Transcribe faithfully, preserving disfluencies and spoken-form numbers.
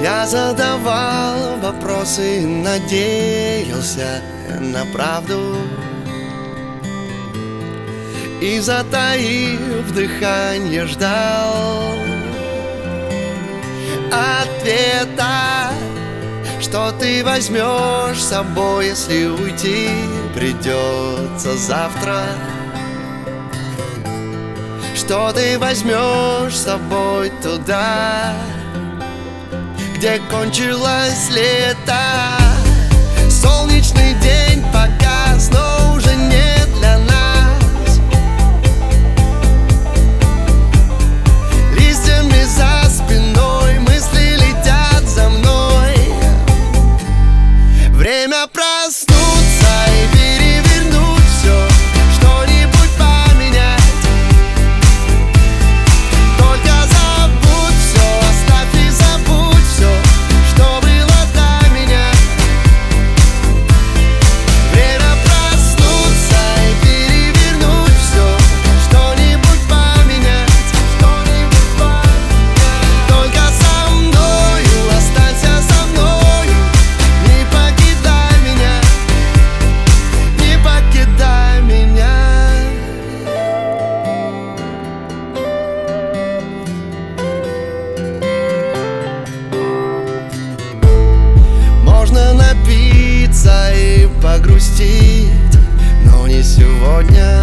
Я задавал вопросы, надеялся на правду, и, затаив дыхание, ждал ответа, что ты возьмешь с собой, если уйти придется завтра. Что ты возьмешь с собой туда, где кончилось лето. Солнечный день погас, но уже не для нас. Листьями за спиной мысли летят за мной. Время проснуться и перевернуть все, что-нибудь поменять. Только забудь все, оставь и забудь все, что было до меня. Время проснуться и перевернуть все, что-нибудь поменять, что-нибудь поменять. Только со мною, останься со мною, не покидай меня, не покидай меня. Можно напиться и погрустить, но не сегодня.